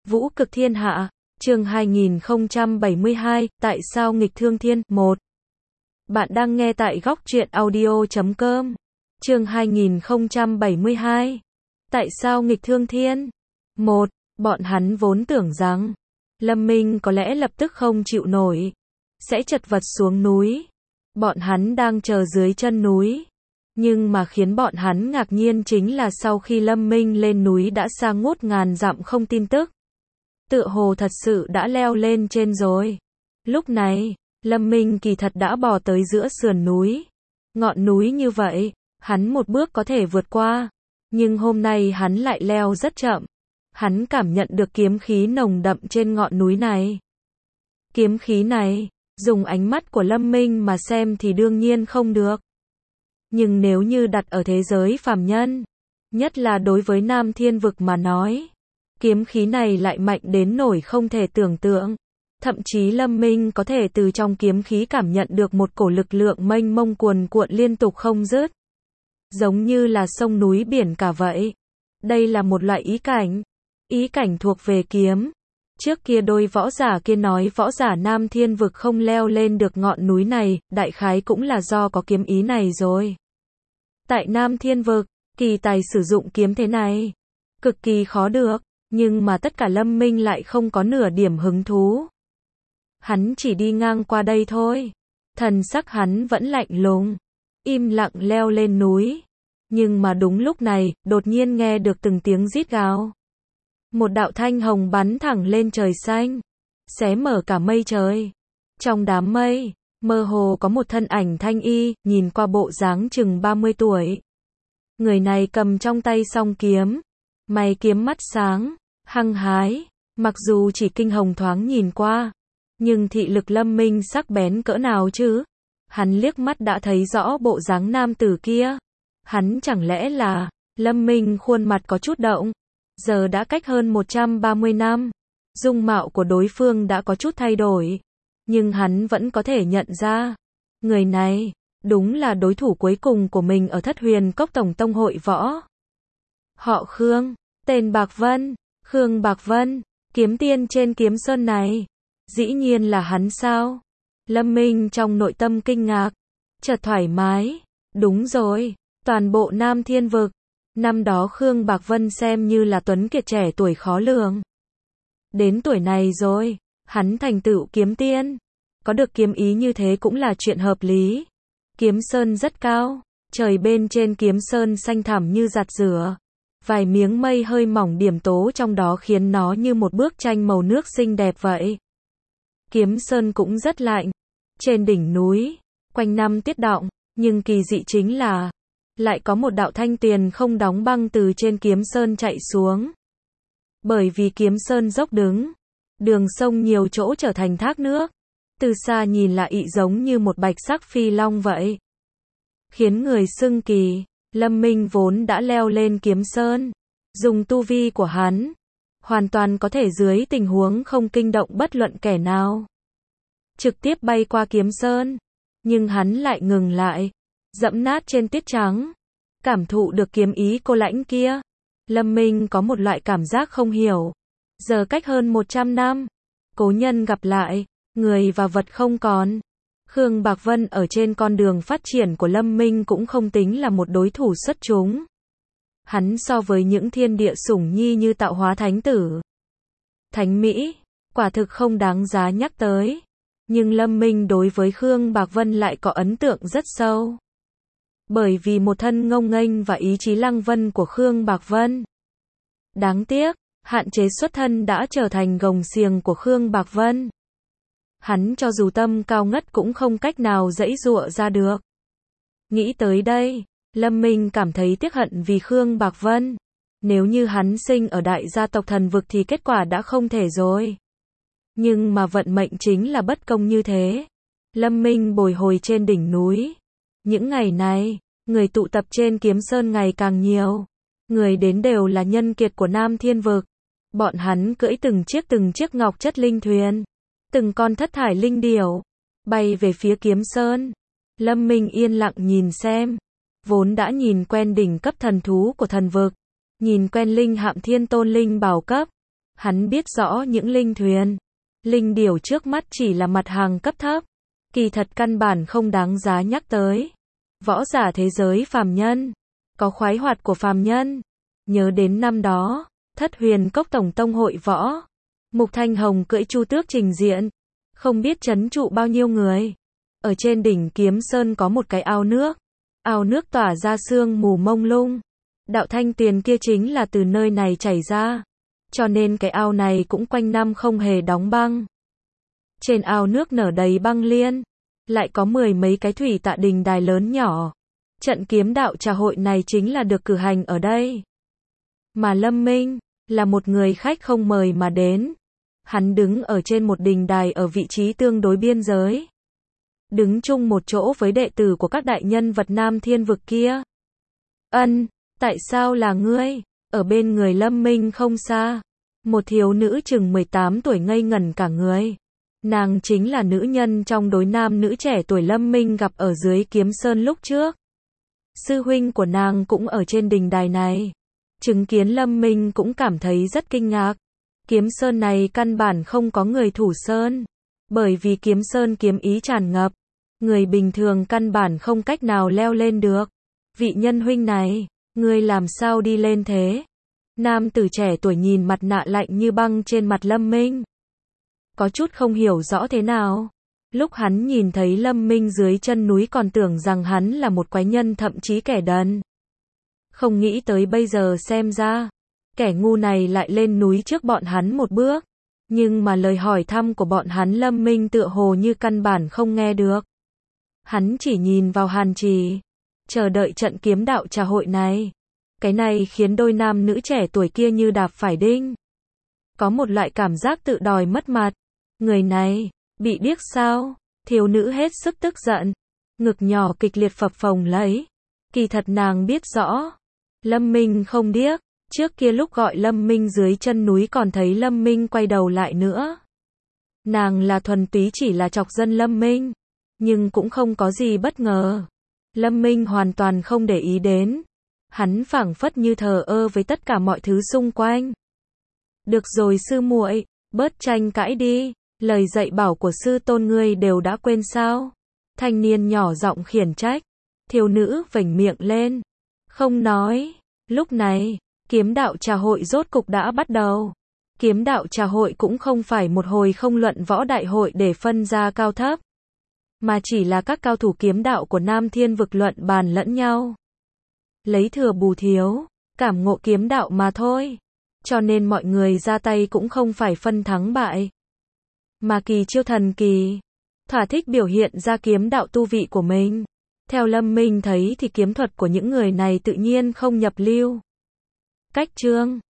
Vũ cực thiên hạ, chương 2072, tại sao nghịch thương thiên, 1. Bạn đang nghe tại góc truyện audio.com. Chương 2072. Tại sao nghịch thương thiên? 1. Bọn hắn vốn tưởng rằng Lâm Minh có lẽ lập tức không chịu nổi, sẽ chật vật xuống núi. Bọn hắn đang chờ dưới chân núi. Nhưng mà khiến bọn hắn ngạc nhiên chính là sau khi Lâm Minh lên núi đã xa ngút ngàn dặm không tin tức. Tựa hồ thật sự đã leo lên trên rồi. Lúc này, Lâm Minh kỳ thật đã bò tới giữa sườn núi. Ngọn núi như vậy, hắn một bước có thể vượt qua. Nhưng hôm nay hắn lại leo rất chậm. Hắn cảm nhận được kiếm khí nồng đậm trên ngọn núi này. Kiếm khí này, dùng ánh mắt của Lâm Minh mà xem thì đương nhiên không được. Nhưng nếu như đặt ở thế giới phàm nhân, nhất là đối với Nam Thiên Vực mà nói, kiếm khí này lại mạnh đến nỗi không thể tưởng tượng. Thậm chí Lâm Minh có thể từ trong kiếm khí cảm nhận được một cổ lực lượng mênh mông cuồn cuộn liên tục không dứt. Giống như là sông núi biển cả vậy. Đây là một loại ý cảnh. Ý cảnh thuộc về kiếm. Trước kia đôi võ giả kia nói võ giả Nam Thiên Vực không leo lên được ngọn núi này, đại khái cũng là do có kiếm ý này rồi. Tại Nam Thiên Vực, kỳ tài sử dụng kiếm thế này, cực kỳ khó được, nhưng mà tất cả Lâm Minh lại không có nửa điểm hứng thú. Hắn chỉ đi ngang qua đây thôi. Thần sắc hắn vẫn lạnh lùng, im lặng leo lên núi. Nhưng mà đúng lúc này, đột nhiên nghe được từng tiếng rít gào. Một đạo thanh hồng bắn thẳng lên trời xanh, xé mở cả mây trời. Trong đám mây, mơ hồ có một thân ảnh thanh y, nhìn qua bộ dáng chừng 30 tuổi. Người này cầm trong tay song kiếm, mày kiếm mắt sáng, hăng hái, mặc dù chỉ kinh hồng thoáng nhìn qua, nhưng thị lực Lâm Minh sắc bén cỡ nào chứ? Hắn liếc mắt đã thấy rõ bộ dáng nam tử kia. Hắn chẳng lẽ là, Lâm Minh khuôn mặt có chút động. Giờ đã cách hơn 130 năm, dung mạo của đối phương đã có chút thay đổi, nhưng hắn vẫn có thể nhận ra, người này, đúng là đối thủ cuối cùng của mình ở Thất Huyền Cốc Tổng Tông hội võ. Họ Khương, tên Bạc Vân, Khương Bạc Vân, kiếm tiên trên kiếm sơn này, dĩ nhiên là hắn sao? Lâm Minh trong nội tâm kinh ngạc, chợt thoải mái, đúng rồi, toàn bộ Nam Thiên Vực. Năm đó Khương Bạc Vân xem như là tuấn kiệt trẻ tuổi khó lường. Đến tuổi này rồi, hắn thành tựu kiếm tiên. Có được kiếm ý như thế cũng là chuyện hợp lý. Kiếm sơn rất cao, trời bên trên kiếm sơn xanh thẳm như giặt rửa. Vài miếng mây hơi mỏng điểm tố trong đó khiến nó như một bức tranh màu nước xinh đẹp vậy. Kiếm sơn cũng rất lạnh. Trên đỉnh núi, quanh năm tiết động, nhưng kỳ dị chính là lại có một đạo thanh tuyền không đóng băng từ trên kiếm sơn chạy xuống. Bởi vì kiếm sơn dốc đứng, đường sông nhiều chỗ trở thành thác nước, từ xa nhìn lại ị giống như một bạch sắc phi long vậy. Khiến người xưng kỳ, Lâm Minh vốn đã leo lên kiếm sơn, dùng tu vi của hắn, hoàn toàn có thể dưới tình huống không kinh động bất luận kẻ nào, trực tiếp bay qua kiếm sơn, nhưng hắn lại ngừng lại. Dẫm nát trên tuyết trắng, cảm thụ được kiếm ý cô lãnh kia. Lâm Minh có một loại cảm giác không hiểu. Giờ cách hơn 100 năm, cố nhân gặp lại, người và vật không còn. Khương Bạc Vân ở trên con đường phát triển của Lâm Minh cũng không tính là một đối thủ xuất chúng. Hắn so với những thiên địa sủng nhi như Tạo Hóa Thánh Tử, Thánh Mỹ, quả thực không đáng giá nhắc tới. Nhưng Lâm Minh đối với Khương Bạc Vân lại có ấn tượng rất sâu. Bởi vì một thân ngông nghênh và ý chí lăng vân của Khương Bạc Vân. Đáng tiếc, hạn chế xuất thân đã trở thành gồng xiềng của Khương Bạc Vân. Hắn cho dù tâm cao ngất cũng không cách nào giãy giụa ra được. Nghĩ tới đây, Lâm Minh cảm thấy tiếc hận vì Khương Bạc Vân. Nếu như hắn sinh ở đại gia tộc thần vực thì kết quả đã không thể rồi. Nhưng mà vận mệnh chính là bất công như thế. Lâm Minh bồi hồi trên đỉnh núi. Những ngày này, người tụ tập trên kiếm sơn ngày càng nhiều. Người đến đều là nhân kiệt của Nam Thiên Vực. Bọn hắn cưỡi từng chiếc ngọc chất linh thuyền, từng con thất thải linh điểu, bay về phía kiếm sơn. Lâm Minh yên lặng nhìn xem. Vốn đã nhìn quen đỉnh cấp thần thú của thần vực, nhìn quen linh hạm thiên tôn linh bảo cấp, Hắn biết rõ những linh thuyền, linh điểu trước mắt chỉ là mặt hàng cấp thấp, kỳ thật căn bản không đáng giá nhắc tới. Võ giả thế giới phàm nhân, có khoái hoạt của phàm nhân. Nhớ đến năm đó, Thất Huyền Cốc Tổng Tông hội võ, Mục Thanh Hồng cưỡi Chu Tước trình diện, không biết trấn trụ bao nhiêu người. Ở trên đỉnh Kiếm Sơn có một cái ao nước tỏa ra sương mù mông lung. Đạo thanh tiền kia chính là từ nơi này chảy ra, cho nên cái ao này cũng quanh năm không hề đóng băng. Trên ao nước nở đầy băng liên, lại có 10 mấy cái thủy tạ đình đài lớn nhỏ. Trận kiếm đạo trà hội này chính là được cử hành ở đây. Mà Lâm Minh, là một người khách không mời mà đến. Hắn đứng ở trên một đình đài ở vị trí tương đối biên giới. Đứng chung một chỗ với đệ tử của các đại nhân vật Nam Thiên vực kia. Ân, tại sao là ngươi? Ở bên người Lâm Minh không xa, một thiếu nữ chừng 18 tuổi ngây ngẩn cả người. Nàng chính là nữ nhân trong đối nam nữ trẻ tuổi Lâm Minh gặp ở dưới Kiếm Sơn lúc trước. Sư huynh của nàng cũng ở trên đình đài này. Chứng kiến Lâm Minh cũng cảm thấy rất kinh ngạc. Kiếm Sơn này căn bản không có người thủ sơn. Bởi vì Kiếm Sơn kiếm ý tràn ngập. Người bình thường căn bản không cách nào leo lên được. Vị nhân huynh này, ngươi làm sao đi lên thế? Nam tử trẻ tuổi nhìn mặt nạ lạnh như băng trên mặt Lâm Minh. Có chút không hiểu rõ thế nào. Lúc hắn nhìn thấy Lâm Minh dưới chân núi còn tưởng rằng hắn là một quái nhân thậm chí kẻ đần. Không nghĩ tới bây giờ xem ra, kẻ ngu này lại lên núi trước bọn hắn một bước. Nhưng mà lời hỏi thăm của bọn hắn Lâm Minh tựa hồ như căn bản không nghe được. Hắn chỉ nhìn vào Hàn Trì, chờ đợi trận kiếm đạo trà hội này. Cái này khiến đôi nam nữ trẻ tuổi kia như đạp phải đinh. Có một loại cảm giác tự đòi mất mặt. Người này, bị điếc sao? Thiếu nữ hết sức tức giận. Ngực nhỏ kịch liệt phập phồng lấy. Kỳ thật nàng biết rõ. Lâm Minh không điếc. Trước kia lúc gọi Lâm Minh dưới chân núi còn thấy Lâm Minh quay đầu lại nữa. Nàng là thuần túy chỉ là chọc dân Lâm Minh. Nhưng cũng không có gì bất ngờ. Lâm Minh hoàn toàn không để ý đến. Hắn phảng phất như thờ ơ với tất cả mọi thứ xung quanh. Được rồi sư muội, bớt tranh cãi đi. Lời dạy bảo của sư tôn ngươi đều đã quên sao? Thanh niên nhỏ giọng khiển trách. Thiếu nữ vểnh miệng lên. Không nói. Lúc này, kiếm đạo trà hội rốt cục đã bắt đầu. Kiếm đạo trà hội cũng không phải một hồi không luận võ đại hội để phân ra cao thấp. Mà chỉ là các cao thủ kiếm đạo của Nam Thiên vực luận bàn lẫn nhau. Lấy thừa bù thiếu, cảm ngộ kiếm đạo mà thôi. Cho nên mọi người ra tay cũng không phải phân thắng bại. Mà kỳ chiêu thần kỳ, thỏa thích biểu hiện ra kiếm đạo tu vị của mình. Theo Lâm Minh thấy thì kiếm thuật của những người này tự nhiên không nhập lưu. Cách chương